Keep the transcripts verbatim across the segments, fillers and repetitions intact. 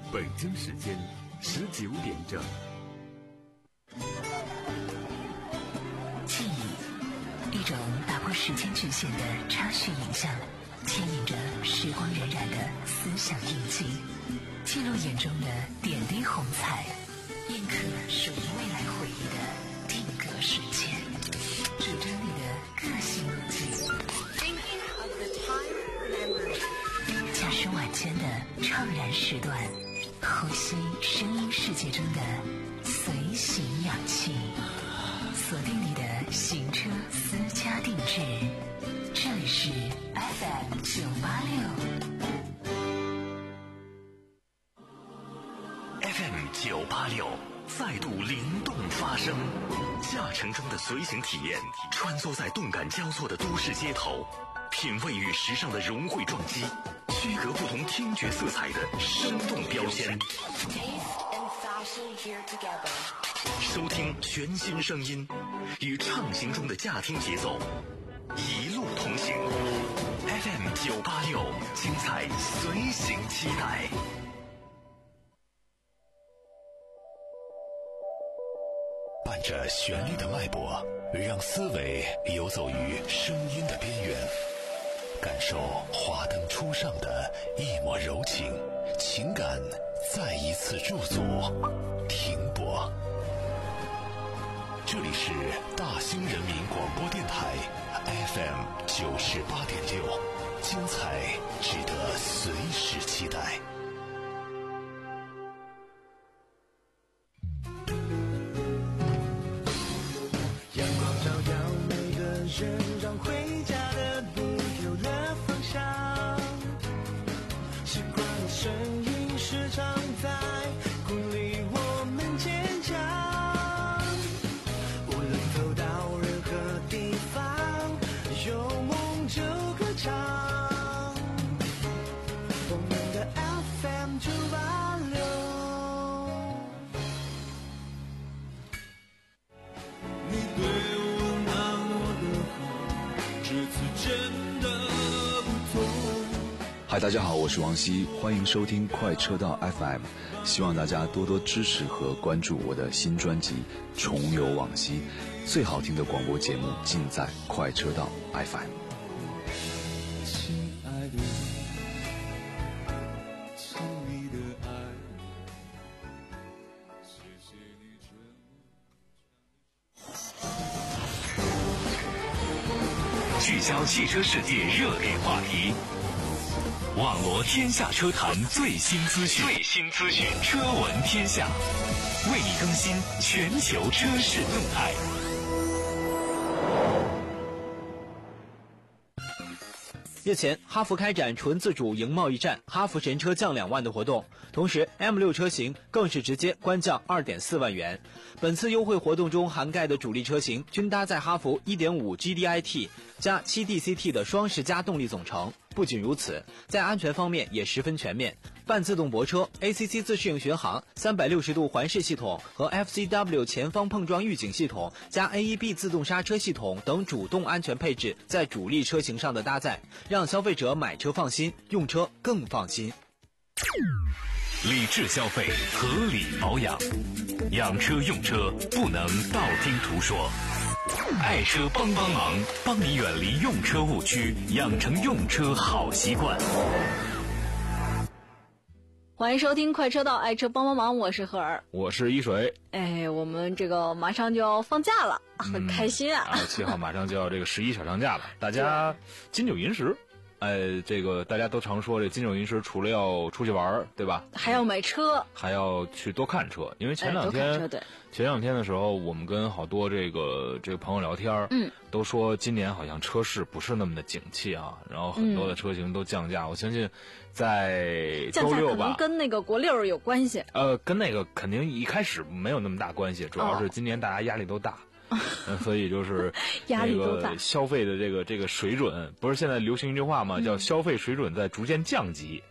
北京时间十九点整。 记忆，一种打破时间局限的插叙影像，牵引着时光荏苒的思想印记，记录眼中的点滴红彩，印刻属于未来回忆的定格瞬间，主张你的个性路径。驾驶晚间的怅然时段，呼吸声音世界中的随行氧气，锁定你的行车私家定制，这里是 F M 九八六 F M 九八六再度灵动发声，驾乘中的随行体验，穿梭在动感交错的都市街头，品味与时尚的融汇撞击，区隔不同听觉色彩的生动标签，收听全新声音，与畅行中的驾听节奏一路同行。 F M 九八六，精彩随行期待。伴着旋律的脉搏，让思维游走于声音的边缘，感受华灯初上的一抹柔情，情感再一次驻足停泊。这里是大兴人民广播电台 F M 九十八点六，精彩值得随时期待。 阳光照耀每个人，让回家的路有了方向。习惯的声音时常在鼓励我们坚强。无论走到任何地方，有梦就歌唱。我们的 F M 九八六。你对我那么的好，这次真的不同。 嗨，大家好，我是王希，欢迎收听快车道 F M， 希望大家多多支持和关注我的新专辑《重游往昔》，最好听的广播节目尽在快车道 F M。 亲爱的，亲密的爱，谢谢你这么聚焦汽车世界热点话题，网罗天下车坛最新资讯，最新资讯，车闻天下，为你更新全球车市动态。 日前，哈弗开展纯自主营贸易战，哈弗神车降两万的活动，同时 M 六 车型更是直接官降 二点四万元。本次优惠活动中涵盖的主力车型均搭载哈弗 一点五 G D I T 加 七 D C T 的双十佳动力总成。不仅如此，在安全方面也十分全面，半自动泊车、A C C 自适应巡航、三百六十度环视系统和 F C W 前方碰撞预警系统加 A E B 自动刹车系统等主动安全配置在主力车型上的搭载，让消费者买车放心，用车更放心。 理智消费，合理保养，养车用车不能道听途说。爱车帮帮忙，帮你远离用车误区，养成用车好习惯。 欢迎收听快车道爱车帮帮忙，我是赫尔， 我是一水。 哎，我们这个马上就要放假了，嗯、很开心啊！ 啊，七号马上就要这个十一小长假了，大家金九银十。呃，这个大家都常说，这金九银十除了要出去玩，对吧？ 还要买车， 还要去多看车。因为前两天， 哎、对前两天的时候，我们跟好多这个这个朋友聊天，嗯，都说今年好像车市不是那么的景气啊，然后很多的车型都降价。嗯、我相信，在周六吧， 降价可能跟那个国六有关系。 呃，跟那个肯定一开始没有那么大关系，主要是今年大家压力都大。哦嗯、所以就是压力都大， 消费的这个这个水准，不是现在流行一句话吗？嗯、叫消费水准在逐渐降级。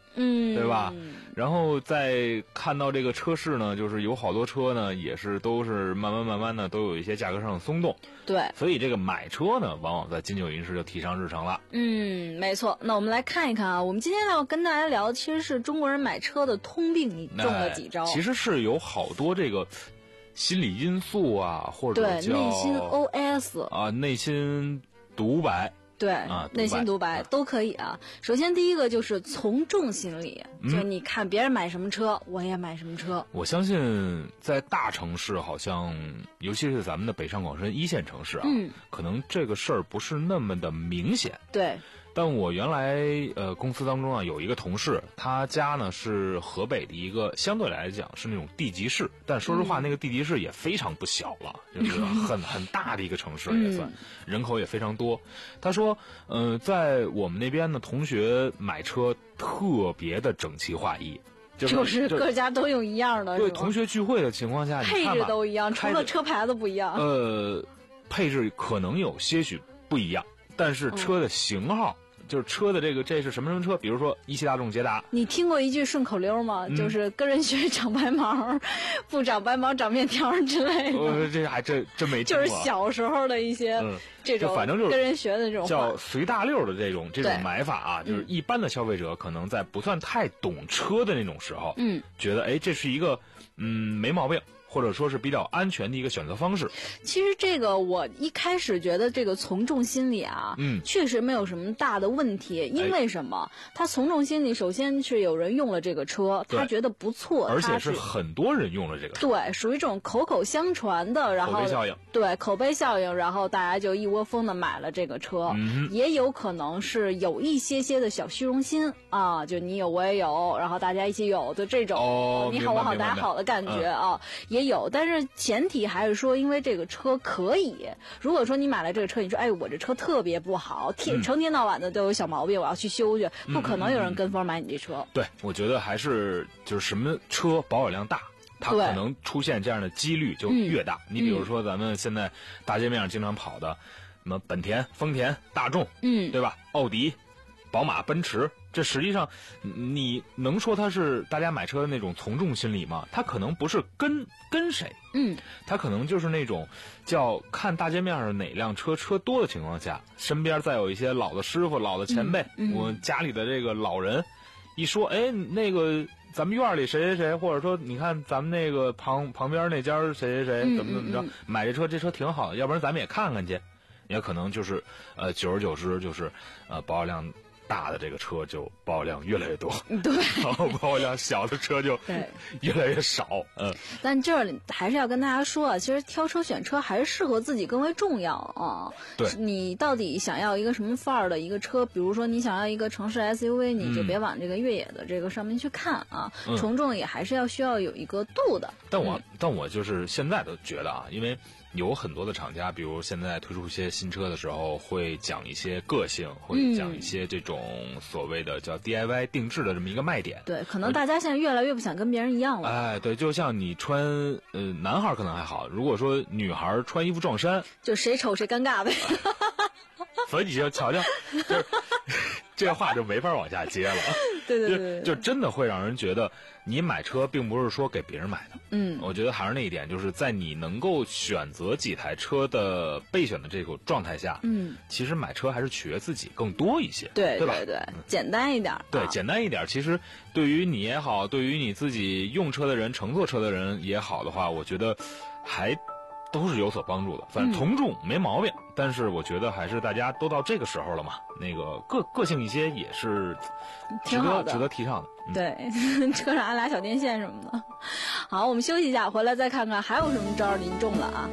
嗯，对吧？然后再看到这个车市呢，就是有好多车呢，也是都是慢慢慢慢的都有一些价格上的松动。 对， 所以这个买车呢，往往在金九银十就提上日程了。 嗯，没错。那我们来看一看啊，我们今天要跟大家聊，其实是中国人买车的通病，你中了几招？ 其实是有好多这个心理因素啊，或者对叫内心 O S 啊，内心独白。 对， 啊， 内心独白都可以啊。首先第一个就是从众心理，嗯、就你看别人买什么车，我也买什么车。 我相信在大城市，好像尤其是咱们的北上广深一线城市啊， 嗯， 可能这个事儿不是那么的明显。 对。 但我原来呃公司当中啊有一个同事，他家呢是河北的一个相对来讲是那种地级市，但说实话、嗯、那个地级市也非常不小了，就是很很大的一个城市也算，嗯、人口也非常多。他说，呃，在我们那边呢，同学买车特别的整齐划一。就是、 就是各家都用一样的， 对，同学聚会的情况下， 配置都一样，除了车牌子不一样。 呃，配置可能有些许不一样。但是车的型号、嗯，就是车的这个这是什么什么车？比如说一汽大众捷达。 你听过一句顺口溜吗？嗯、就是跟人学长白毛，不长白毛长面条之类的。 呃，这还真真没听过。 就是小时候的一些、嗯、这种， 反正就是跟人学的这种叫随大溜的这种这种买法啊，就是一般的消费者可能在不算太懂车的那种时候，嗯，觉得哎这是一个嗯没毛病。或者说是比较安全的一个选择方式。 其实这个我一开始觉得这个从众心理啊，嗯，确实没有什么大的问题。因为什么？他从众心理，首先是有人用了这个车，他觉得不错， 而且是很多人用了这个车， 对，属于这种口口相传的，然后口碑效应， 对，口碑效应，然后大家就一窝蜂的买了这个车。嗯，也有可能是有一些些的小虚荣心啊，就你有我也有，然后大家一起有的这种、 哦、 你好我好大家好的感觉啊。嗯也有，但是前提还是说，因为这个车可以。如果说你买了这个车，你说，哎，我这车特别不好，天成天到晚的都有小毛病，我要去修去，不可能有人跟风买你这车。 嗯嗯嗯对，我觉得还是就是什么车保有量大，它可能出现这样的几率就越大。嗯、你比如说咱们现在大街面上经常跑的，什么本田、丰田、大众，嗯，对吧？奥迪、宝马、奔驰。这实际上，你能说它是大家买车的那种从众心理吗？它可能不是跟跟谁，嗯，它可能就是那种叫看大街面上哪辆车车多的情况下，身边再有一些老的师傅、老的前辈，嗯嗯、我家里的这个老人一说，哎，那个咱们院里谁谁谁，或者说你看咱们那个旁旁边那家谁谁谁怎么怎么着，嗯嗯嗯、买这车这车挺好的，要不然咱们也看看去，也可能就是呃，久而久之就是呃保有量大的这个车就保有量越来越多， 对， 然后保有量小的车就越来越少。嗯， 但这里还是要跟大家说啊，其实挑车选车还是适合自己更为重要啊。 对， 你到底想要一个什么范儿的一个车？比如说你想要一个城市 S U V，、嗯、你就别往这个越野的这个上面去看啊。嗯、从众也还是要需要有一个度的。 但我、嗯、但我就是现在都觉得啊，因为有很多的厂家，比如现在推出一些新车的时候，会讲一些个性，会讲一些这种所谓的叫 D I Y 定制的这么一个卖点。 对，可能大家现在越来越不想跟别人一样了。 哎，对，就像你穿，呃，男孩可能还好，如果说女孩穿衣服撞衫， 就谁丑谁尴尬呗。 所以你就瞧瞧，就是这话就没法往下接了。 对对 对, 对, 对， 就真的会让人觉得你买车并不是说给别人买的。 嗯， 我觉得还是那一点，就是在你能够选择几台车的备选的这个状态下，嗯，其实买车还是取悦自己更多一些， 对对吧？ 对对，嗯、简单一点。 对， 啊、 简单一点。其实对于你也好，对于你自己用车的人、乘坐车的人也好的话，我觉得还都是有所帮助的。反正从众没毛病，嗯、但是我觉得还是大家都到这个时候了嘛，那个个个性一些也是值得值得提倡的。嗯、 对，车上安俩小电线什么的。好，我们休息一下，回来再看看还有什么招您中了啊。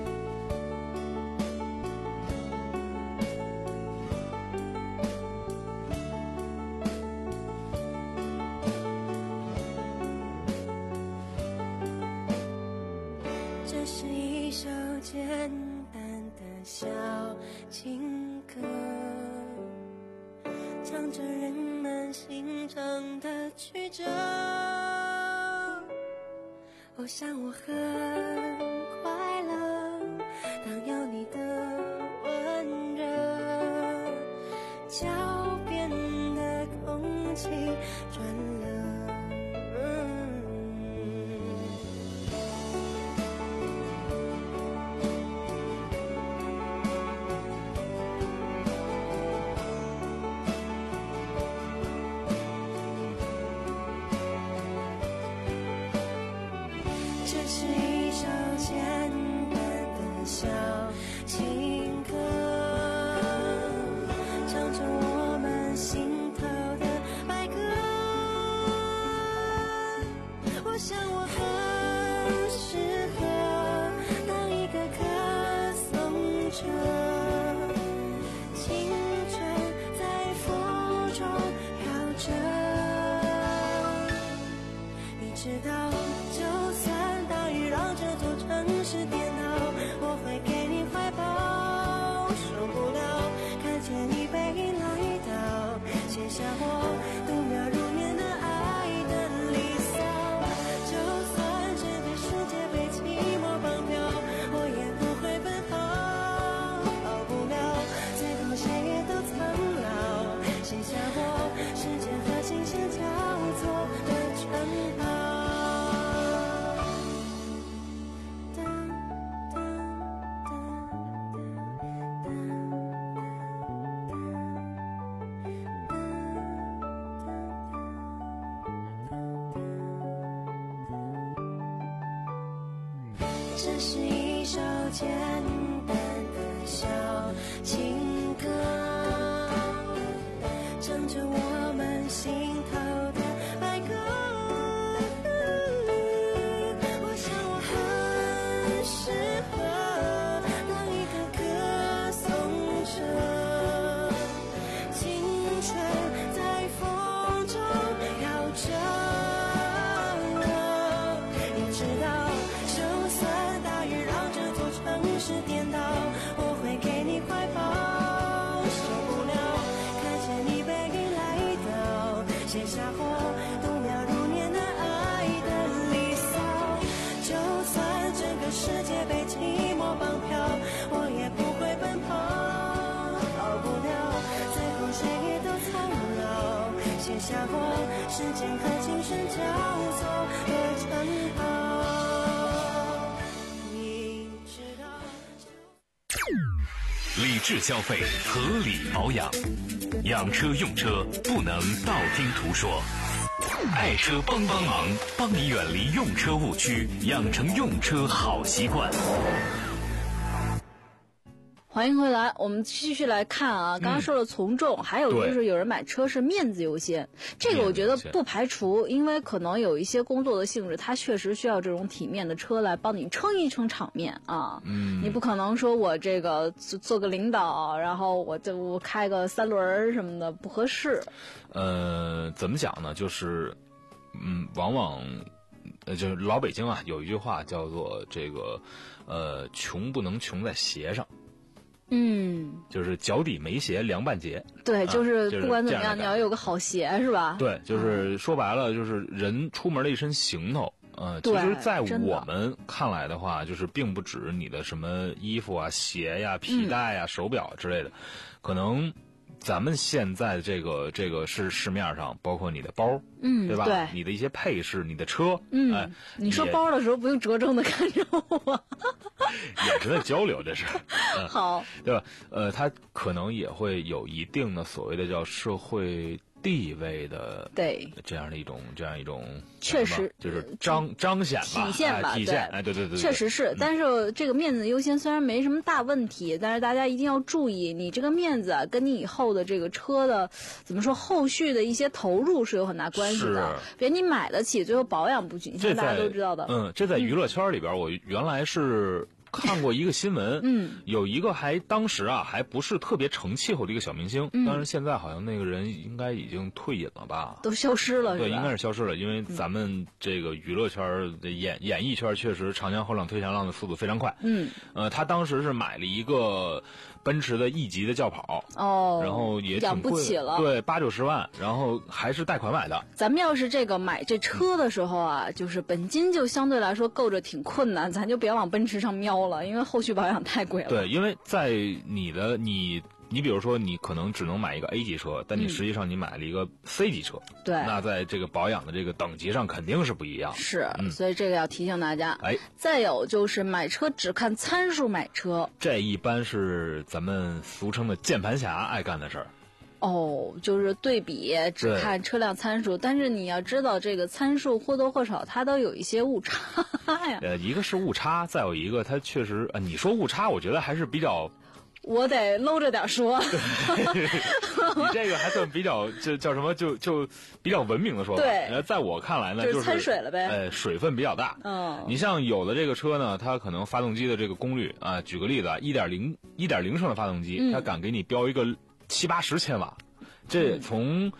这是一首简单的小情歌，唱着人们心肠的曲折。我想我很快乐，当有你的温热，脚边的空气转了知道，就算大雨让这座城市颠倒，我会给你怀抱。受不了看见你背影来到，写下我度秒如年的爱的离骚。就算这个世界被寂寞绑票，我也不会奔跑。跑不了，最后谁也都苍老，写下我时间和琴弦交错的晨跑。这是一首简单的小情歌，唱着我们心头的白鸽。我想我很适合当一个歌颂者，青春在风中摇着。你知道，就算大雨让这座城市颠倒，我会给你怀抱。受不了看见你背影来到，写下我度秒如年的爱的离骚。就算整个世界被寂寞绑票，我也不会奔跑。跑不了，最后谁也都苍老，写下我时间和琴弦交错的晨跑。 理智消费，合理保养，养车用车不能道听途说。爱车帮帮忙，帮你远离用车误区，养成用车好习惯。 欢迎回来，我们继续来看啊。刚刚说了从众，嗯、还有就是有人买车是面子优先，这个我觉得不排除，因为可能有一些工作的性质，它确实需要这种体面的车来帮你撑一撑场面啊。嗯，你不可能说我这个做做个领导，然后我就我开个三轮什么的，不合适。 呃，怎么讲呢？就是，嗯，往往。呃，就是老北京啊，有一句话叫做这个，呃，穷不能穷在鞋上。 嗯， 就是脚底没鞋凉半截。 对，就是不管怎么样， 啊就是、 你要有个好鞋是吧？ 对，就是说白了，就是人出门的一身行头。呃，其实，在我们看来的话，就是并不止你的什么衣服啊、鞋呀、皮带呀、嗯、手表之类的，可能。咱们现在这个这个是市面上，包括你的包， 嗯， 对吧？ 对， 你的一些配饰，你的车， 嗯， 哎， 你说包的时候不用折正的看着我， 也是在交流，这是、嗯、 好， 对吧？呃，它可能也会有一定的所谓的叫社会地位的， 对， 这样的一种这样一种， 确实就是彰彰显吧， 体现吧， 哎、体现，哎，对对 对, 对， 确实是。 嗯、 但是这个面子优先虽然没什么大问题，但是大家一定要注意，你这个面子啊，跟你以后的这个车的怎么说，后续的一些投入是有很大关系的。别你买得起，最后保养不起，这大家都知道的。 嗯，这在娱乐圈里边，嗯、我原来是。看过一个新闻， 嗯， 有一个还当时啊还不是特别成气候的一个小明星， 嗯、 但是现在好像那个人应该已经退隐了吧， 都消失了， 对，应该是消失了，因为咱们这个娱乐圈的演、嗯、演艺圈确实长江后浪推前浪的速度非常快， 嗯， 呃，他当时是买了一个奔驰的 E 级的轿跑， 哦， 然后也挺贵， 养不起了， 对，八九十万，然后还是贷款买的。 咱们要是这个买这车的时候啊，嗯、就是本金就相对来说够着挺困难，咱就别往奔驰上瞄了，因为后续保养太贵了。 对，因为在你的你。你比如说，你可能只能买一个 A 级车，但你实际上你买了一个 C 级车， 对、嗯， 那在这个保养的这个等级上肯定是不一样。 是、 嗯， 所以这个要提醒大家。 哎， 再有就是买车只看参数买车， 这一般是咱们俗称的键盘侠爱干的事儿。 哦，就是对比只看车辆参数，但是你要知道这个参数或多或少它都有一些误差呀。 呃，一个是误差，再有一个它确实，呃，你说误差，我觉得还是比较。 我得搂着点说， 你这个还算比较，就叫什么，就就比较文明的说法。 对， 在我看来呢，就是掺水了呗。 呃，水分比较大。 嗯， 你像有的这个车呢，它可能发动机的这个功率啊，举个例子啊，一点零一点零升的发动机， 嗯、 它敢给你标一个七八十千瓦，这从。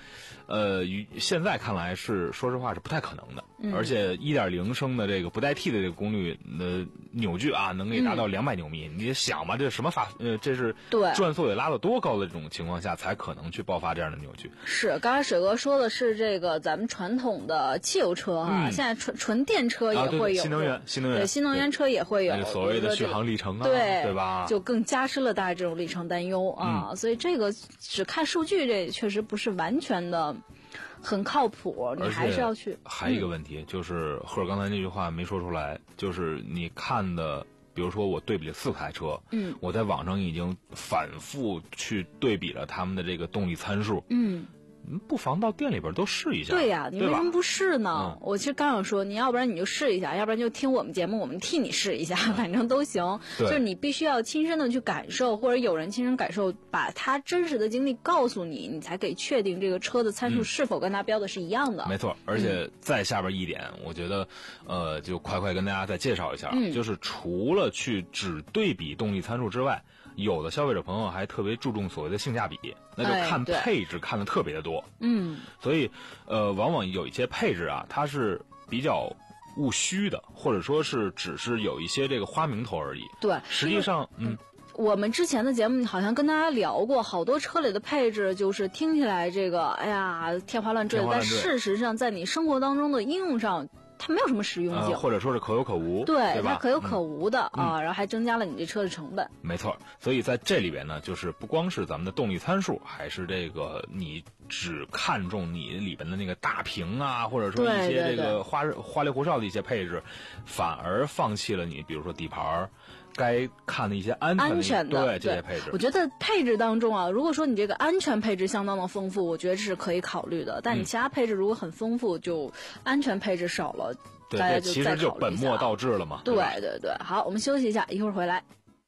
呃，与现在看来是说实话是不太可能的， 嗯、 而且一点零升的这个不带 T 的这个功率的扭矩啊，能给达到两百牛米。嗯、你想嘛，这什么发呃，这是对转速得拉到多高的这种情况下才可能去爆发这样的扭矩？ 是，刚才水哥说的是这个咱们传统的汽油车哈、啊嗯，现在纯纯电车也会有、 啊、新能源，新能源对新能源车也会有所谓的续航里程啊， 对对吧？ 就更加深了大家这种里程担忧啊、嗯，所以这个只看数据，这确实不是完全的很靠谱，你还是要去。 还有一个问题、嗯、就是赫尔刚才那句话没说出来，就是你看的。比如说我对比了四台车， 嗯， 我在网上已经反复去对比了他们的这个动力参数， 嗯， 不妨到店里边都试一下。 对呀、啊，你为什么不试呢、 嗯？ 我其实刚想说，你要不然你就试一下，要不然就听我们节目，我们替你试一下，反正都行。就是你必须要亲身的去感受，或者有人亲身感受，把他真实的经历告诉你，你才可以确定这个车的参数是否跟他标的是一样的。 嗯、没错，而且再下边一点，嗯、我觉得，呃，就快快跟大家再介绍一下， 嗯、 就是除了去只对比动力参数之外，有的消费者朋友还特别注重所谓的性价比，那就看配置看的特别的多。 嗯， 所以，呃，往往有一些配置啊，它是比较务虚的，或者说是只是有一些这个花名头而已。 对， 实际上，嗯。 我们之前的节目好像跟大家聊过，好多车里的配置就是听起来这个，哎呀，天花乱坠的，但事实上在你生活当中的应用上，它没有什么实用性、 呃，或者说是可有可无， 对， 对吧？ 它可有可无的、 嗯、 啊，然后还增加了你这车的成本。 没错，所以在这里边呢，就是不光是咱们的动力参数，还是这个你只看重你里边的那个大屏啊，或者说一些这个花对对对花里胡哨的一些配置，反而放弃了你比如说底盘该看的一些安全的安全的对这些配置。 我觉得配置当中啊，如果说你这个安全配置相当的丰富，我觉得是可以考虑的。但你其他配置如果很丰富，就安全配置少了， 对大家就其实就本末倒置了嘛。 对对对对，好，我们休息一下，一会儿回来。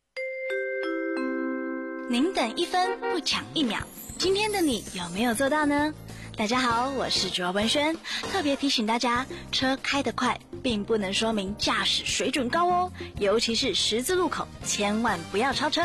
您等一分不抢一秒，今天的你有没有做到呢？大家好，我是主播文轩，特别提醒大家，车开得快并不能说明驾驶水准高哦，尤其是十字路口，千万不要超车。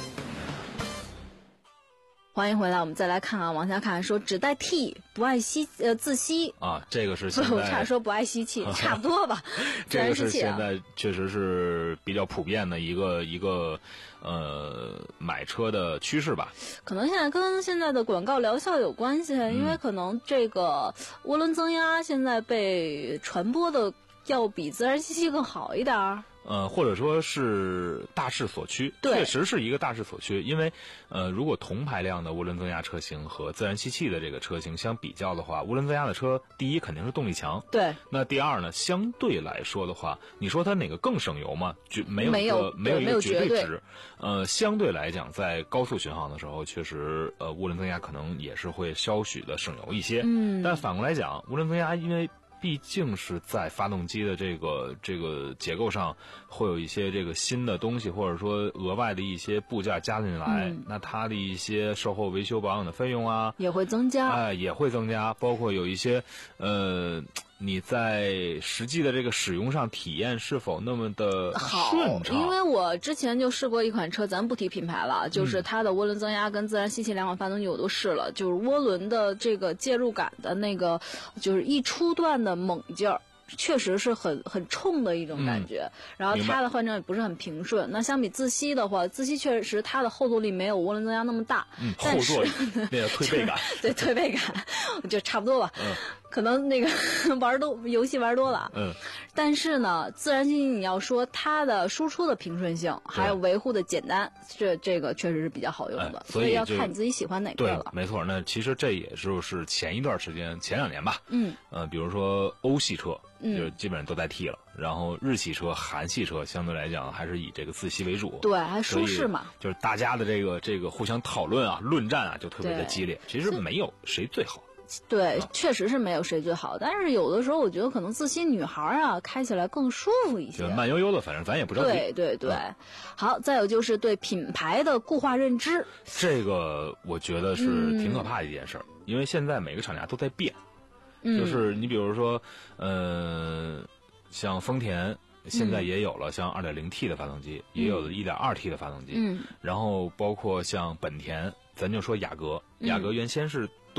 欢迎回来，我们再来看啊，往下看说只带 T 不爱吸呃自吸啊，这个是现在我差点说不爱吸气，差不多吧。 这个是现在确实是比较普遍的一个一个呃买车的趋势吧。 可能现在跟现在的广告疗效有关系， 嗯、 因为可能这个涡轮增压现在被传播的要比自然吸气更好一点儿。 呃，或者说是大势所趋，确实是一个大势所趋。因为，呃，如果同排量的涡轮增压车型和自然吸气的这个车型相比较的话，涡轮增压的车，第一肯定是动力强， 对。 那第二呢，相对来说的话，你说它哪个更省油吗？绝没有没有没有一个绝对值。呃，相对来讲，在高速巡航的时候，确实，呃，涡轮增压可能也是会稍许的省油一些。 嗯。 但反过来讲，涡轮增压因为毕竟是在发动机的这个这个结构上会有一些这个新的东西，或者说额外的一些部件加进来， 嗯、 那它的一些售后维修保养的费用啊也会增加， 哎、呃，也会增加，包括有一些呃。你在实际的这个使用上体验是否那么的顺畅？ 因为我之前就试过一款车，咱不提品牌了，就是它的涡轮增压跟自然吸气两款发动机我都试了，就是涡轮的这个介入感的那个，就是一出段的猛劲儿。确实是很很冲的一种感觉，嗯、然后它的换挡也不是很平顺。那相比自吸的话，自吸确实它的后坐力没有涡轮增压那么大， 嗯， 但是后坐那个推背感， 对推背感就差不多吧。 嗯， 可能那个玩多游戏玩多了， 嗯， 但是呢，自然吸气你要说它的输出的平顺性，还有维护的简单，这这个确实是比较好用的， 哎、所以要看你自己喜欢哪个了。 对，没错。那其实这也就是前一段时间，前两年吧， 嗯， 呃，比如说欧系车。 嗯， 就基本上都代替了，然后日系车、韩系车相对来讲还是以这个自吸为主， 对，还舒适嘛。 就是大家的这个这个互相讨论啊、论战啊，就特别的激烈。其实没有谁最好， 对，啊、确实是没有谁最好。但是有的时候，我觉得可能自吸女孩啊，开起来更舒服一些， 就慢悠悠的，反正咱也不着急。 对对对， 嗯、 好，再有就是对品牌的固化认知， 这个我觉得是挺可怕的一件事儿，嗯、因为现在每个厂家都在变。就是你比如说，呃，像丰田现在也有了像 二点零 T 的发动机， 嗯、 也有了 一点二 T 的发动机， 嗯， 然后包括像本田，咱就说雅阁，雅阁原先是多么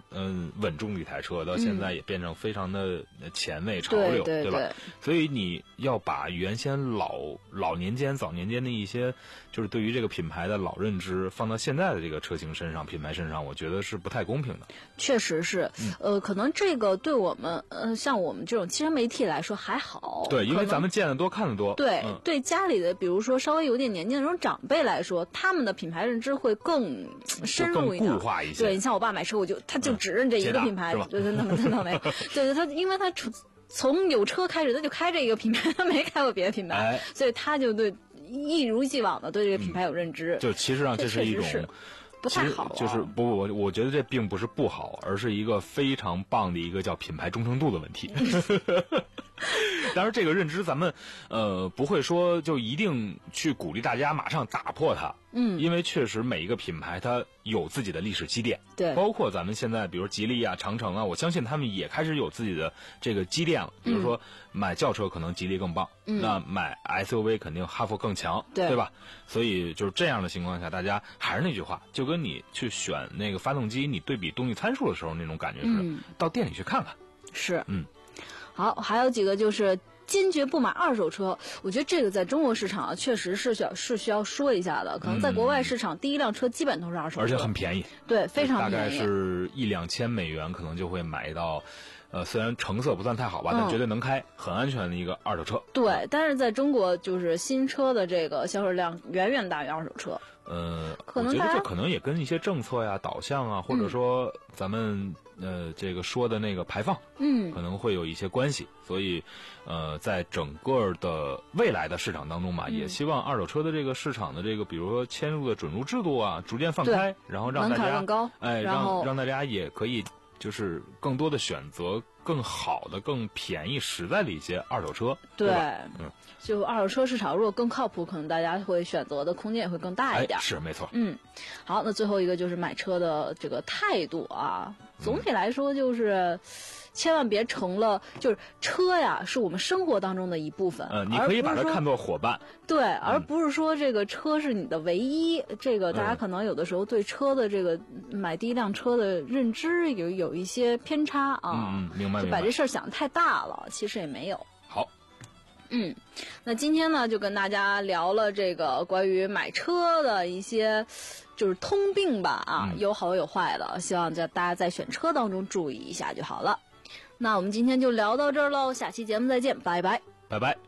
嗯稳重的一台车，到现在也变成非常的前卫潮流， 对对对吧？所以你要把原先老老年间、早年间的一些就是对于这个品牌的老认知放到现在的这个车型身上、品牌身上，我觉得是不太公平的。 确实是， 嗯、 呃，可能这个对我们呃像我们这种汽车媒体来说还好， 对，因为咱们见得多、看得多。 对、 嗯， 对家里的比如说稍微有点年纪的那种长辈来说，他们的品牌认知会更深入一点， 更固化一些。 对，你像我爸买车，我就他就只认这一个品牌， 嗯、 对对，那么那倒没有，对对，他因为他从有车开始，他就开这个品牌，他没开过别的品牌， 哎、 所以他就对一如既往的对这个品牌有认知。 嗯、就其实上这是一种。 不太好、啊， 就是不，我我觉得这并不是不好，而是一个非常棒的一个叫品牌忠诚度的问题。当然，这个认知咱们呃不会说就一定去鼓励大家马上打破它， 嗯， 因为确实每一个品牌它有自己的历史积淀， 对， 包括咱们现在比如吉利啊、长城啊，我相信他们也开始有自己的这个积淀了。比如说买轿车可能吉利更棒， 嗯， 那买 S U V 肯定哈弗更强， 对， 对吧？所以就是这样的情况下，大家还是那句话，就跟你去选那个发动机，你对比动力参数的时候那种感觉是， 嗯， 到店里去看看。 是， 嗯。 好，还有几个就是坚决不买二手车。我觉得这个在中国市场啊，确实是需要是需要说一下的。可能在国外市场，嗯、第一辆车基本都是二手车， 而且很便宜， 对，非常便宜， 大概是一两千美元，可能就会买到。呃，虽然成色不算太好吧， 嗯、 但绝对能开，很安全的一个二手车。 对，但是在中国，就是新车的这个销售量远远大于二手车。 呃， 可能我觉得这可能也跟一些政策呀、导向啊，或者说咱们、嗯、呃这个说的那个排放， 嗯， 可能会有一些关系。所以，呃，在整个的未来的市场当中嘛， 嗯、 也希望二手车的这个市场的这个，比如说迁入的准入制度啊，逐渐放开，然后让大家更高， 哎， 然后让让大家也可以。就是更多的选择更好的、更便宜、实在的一些二手车， 对， 对嗯， 就二手车市场如果更靠谱，可能大家会选择的空间也会更大一点。 哎、是没错。 嗯，好，那最后一个就是买车的这个态度啊，总体来说就是。嗯千万别成了，就是车呀，是我们生活当中的一部分。 呃，你可以把它看作伙伴。 对，而不是说这个车是你的唯一。嗯、这个大家可能有的时候对车的这个买第一辆车的认知有有一些偏差啊。 嗯，明白。 就把这事儿想得太大了，其实也没有。 好。 嗯，那今天呢，就跟大家聊了这个关于买车的一些。就是通病吧啊， 嗯、 有好有坏的，希望在大家在选车当中注意一下就好了。那我们今天就聊到这儿喽，下期节目再见，拜拜， 拜拜。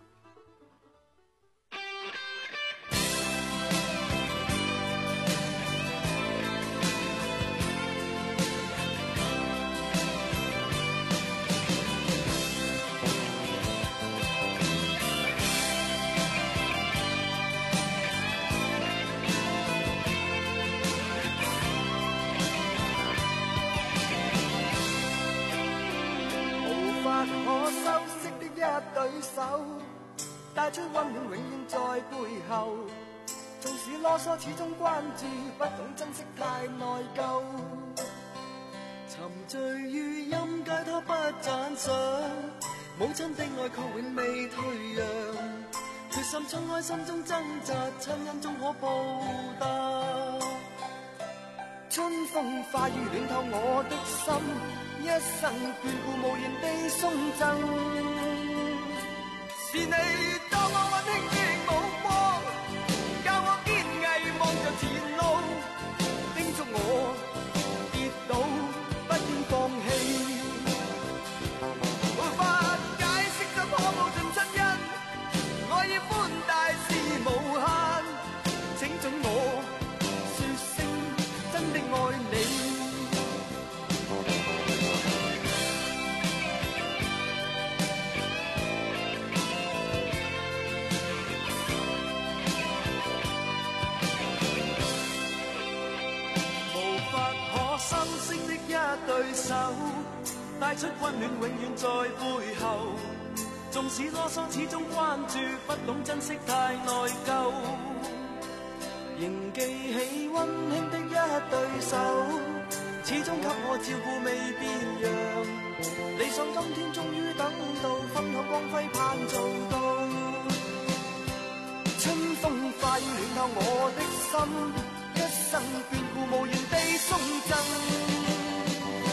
對手帶出溫暖，永遠在背後。縱使囉嗦，始終關注，不懂珍惜，太內疚。沉醉於音階，他不讚賞。母親的愛卻永未退讓。決心衝開心中掙扎，親恩終可報答。春風化雨暖透我的心，一生眷顧無言地送贈。是你多麼溫馨的目光，教我堅毅望着前路，叮囑我跌倒不應放棄。無法解釋怎可報盡親恩，愛意寬大是無限，請准我說聲真的愛你。深色的一對手，帶出溫暖，永遠在背後。縱使囉嗦，始終關注，不懂珍惜，太內疚。仍記起溫馨的一對手，始終給我照顧未變樣。理想今天終於等到，分享光輝盼做到。春風化雨暖透我的心，一生眷顧無言地送贈。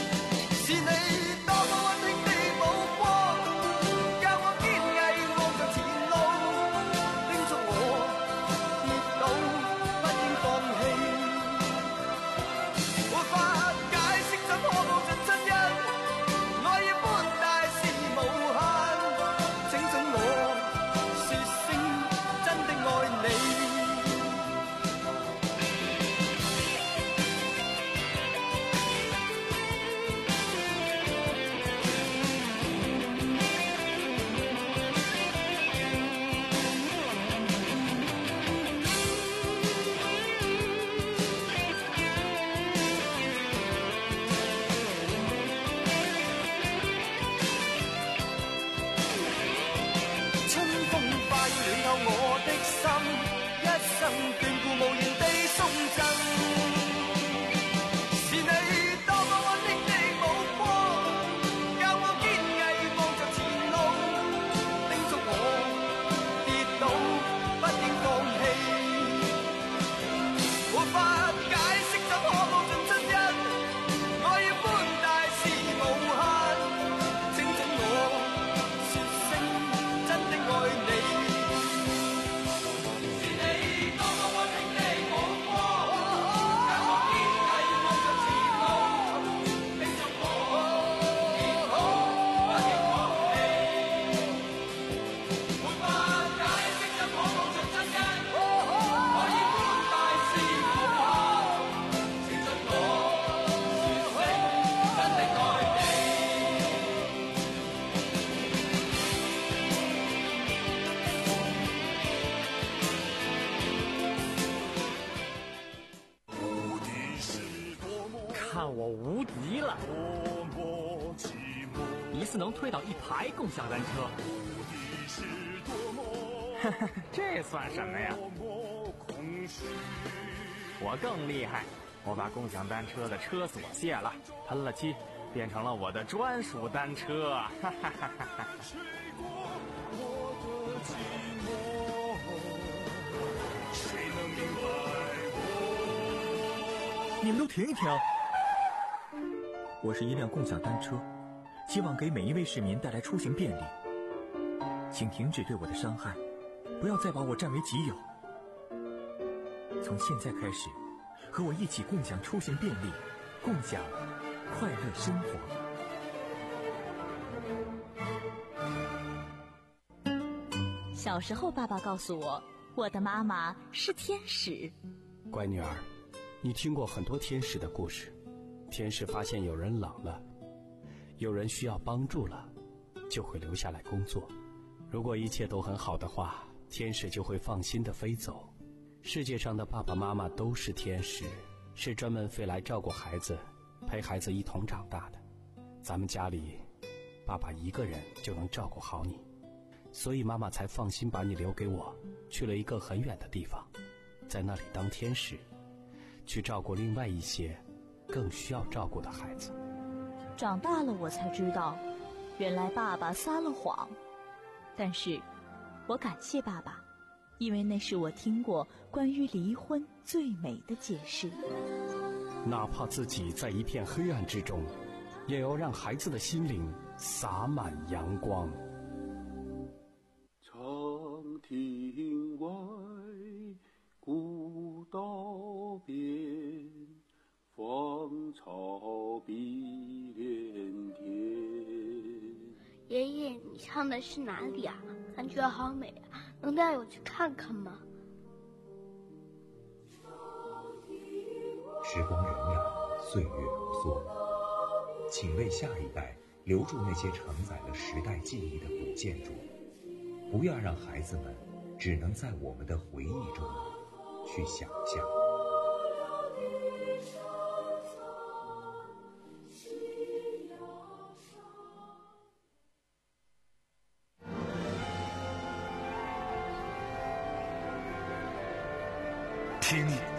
次能推倒一排共享单车。这算什么呀？我更厉害，我把共享单车的车锁卸了，喷了漆，变成了我的专属单车。哈哈哈哈哈！ 你们都停一停！我是一辆共享单车，希望给每一位市民带来出行便利。请停止对我的伤害，不要再把我占为己有。从现在开始，和我一起共享出行便利，共享快乐生活。 小时候，爸爸告诉我，我的妈妈是天使。 乖女儿，你听过很多天使的故事。天使发现有人老了，有人需要帮助了，就会留下来工作。如果一切都很好的话，天使就会放心地飞走。世界上的爸爸妈妈都是天使，是专门飞来照顾孩子，陪孩子一同长大的。咱们家里，爸爸一个人就能照顾好你，所以妈妈才放心把你留给我，去了一个很远的地方，在那里当天使，去照顾另外一些更需要照顾的孩子。 长大了我才知道，原来爸爸撒了谎，但是我感谢爸爸，因为那是我听过关于离婚最美的解释。 哪怕自己在一片黑暗之中，也要让孩子的心灵洒满阳光。 长亭外，古道边，芳草碧连天。 爷爷，你唱的是哪里啊？感觉好美啊，能带我去看看吗？ 时光荏苒，岁月如梭，请为下一代留住那些承载了时代记忆的古建筑，不要让孩子们只能在我们的回忆中去想象。 听